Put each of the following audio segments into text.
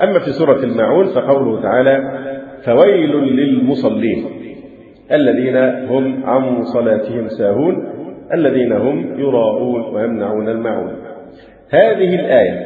أما في سورة الماعون فقوله تعالى: فويل للمصلين الذين هم عن صلاتهم ساهون الذين هم يراءون ويمنعون الماعون. هذه الآية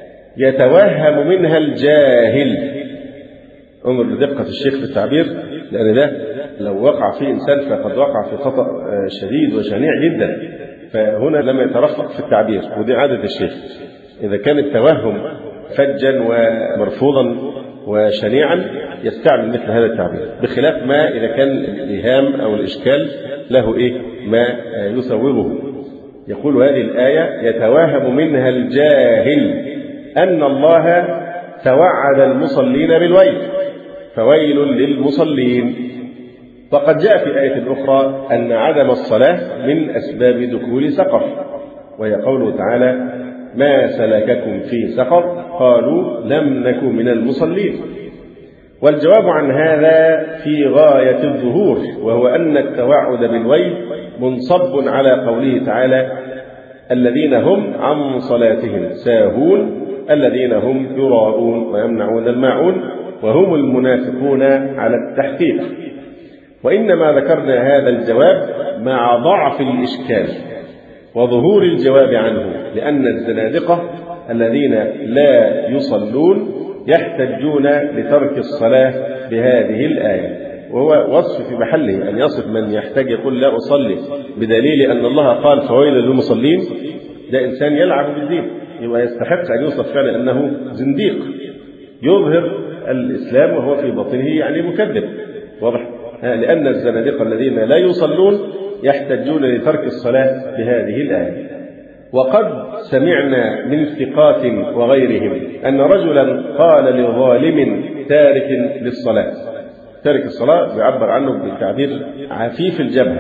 يتوهم منها الجاهل، انظر لدقة الشيخ في التعبير، لأن ده لو وقع فيه إنسان فقد وقع في خطأ شديد وشنيع جدا، فهنا لم يترفق في التعبير، ودي عادة الشيخ. إذا كان التوهم فجا ومرفوضا وشنيعا يستعمل مثل هذا التعبير، بخلاف ما إذا كان الإيهام أو الإشكال له ما يسوغه. يقول هذه الآية يتوهم منها الجاهل أن الله توعد المصلين بالويل، فويل للمصلين. وقد جاء في آية أخرى أن عدم الصلاة من أسباب دخول سقر، وهي قوله تعالى: ما سلككم في سقر قالوا لم نك من المصلين. والجواب عن هذا في غاية الظهور، وهو أن التوعد بالويل منصب على قوله تعالى: الذين هم عن صلاتهم ساهون الذين هم يراءون ويمنعون الماعون، وهم المنافقون على التحقيق. وإنما ذكرنا هذا الجواب مع ضعف الإشكال وظهور الجواب عنه، لأن الزنادقة الذين لا يصلون يحتجون لترك الصلاة بهذه الآية، وهو وصف في محله. أن يصف من يحتاج يقول لا أصلي بدليل أن الله قال فويل للمصلين، ده إنسان يلعب بالدين، يبقى يستحق أن يوصف فعلا أنه زنديق يظهر الإسلام وهو في باطنه يعني مكذب، واضح؟ لأن الزنادقة الذين لا يصلون يحتجون لترك الصلاة بهذه الآية. وقد سمعنا من ثقات وغيرهم أن رجلا قال لظالم تارك للصلاة، تارك الصلاة بيعبر عنه بالتعبير عفيف الجبهة،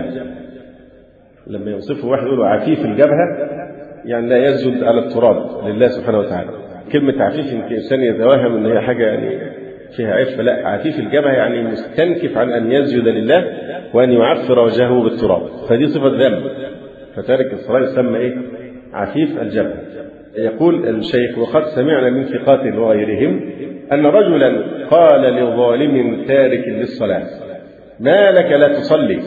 لما يوصفه واحد يقول عفيف الجبهة يعني لا يسجد على التراب لله سبحانه وتعالى. كلمة عفيف يمكن الإنسان يتوهم أن هي حاجة يعني فيها عفة، لا، عفيف الجبهة يعني مستنكف عن أن يسجد لله وأن يعفر وجهه بالتراب، فدي صفة ذنب، فتارك الصلاة يسمى عفيف الجبهة. يقول الشيخ: وقد سمعنا من ثقات وغيرهم أن رجلا قال لظالم تارك للصلاة: ما لك لا تصلي؟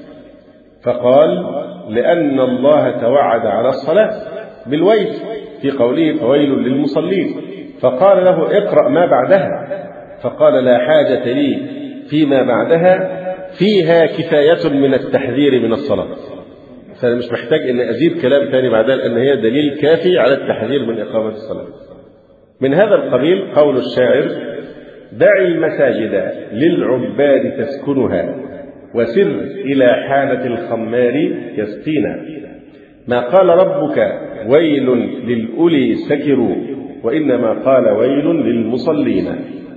فقال: لأن الله توعد على الصلاة بالويل في قوله فويل للمصلين. فقال له: اقرأ ما بعدها. فقال: لا حاجة لي فيما بعدها، فيها كفاية من التحذير من الصلاة. فأنا مش محتاج أن أزيد كلام ثاني بعدها، لأن هي دليل كافي على التحذير من إقامة الصلاة. من هذا القبيل قول الشاعر: دع المساجد للعباد تسكنها، وسر إلى حانة الخمار يسقينا. ما قال ربك ويل للأولي سكروا، وإنما قال ويل للمصلين.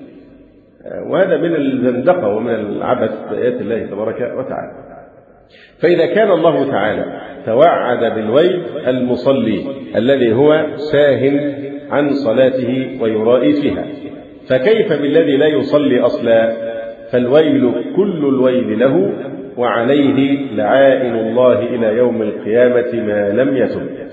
وهذا من الزندقة ومن العبث بآيات الله تبارك وتعالى. فإذا كان الله تعالى توعد بالويل المصلي الذي هو ساه عن صلاته ويرائي فيها، فكيف بالذي لا يصلي أصلا؟ فالويل كل الويل له، وعليه لعائن الله إلى يوم القيامة ما لم يتب.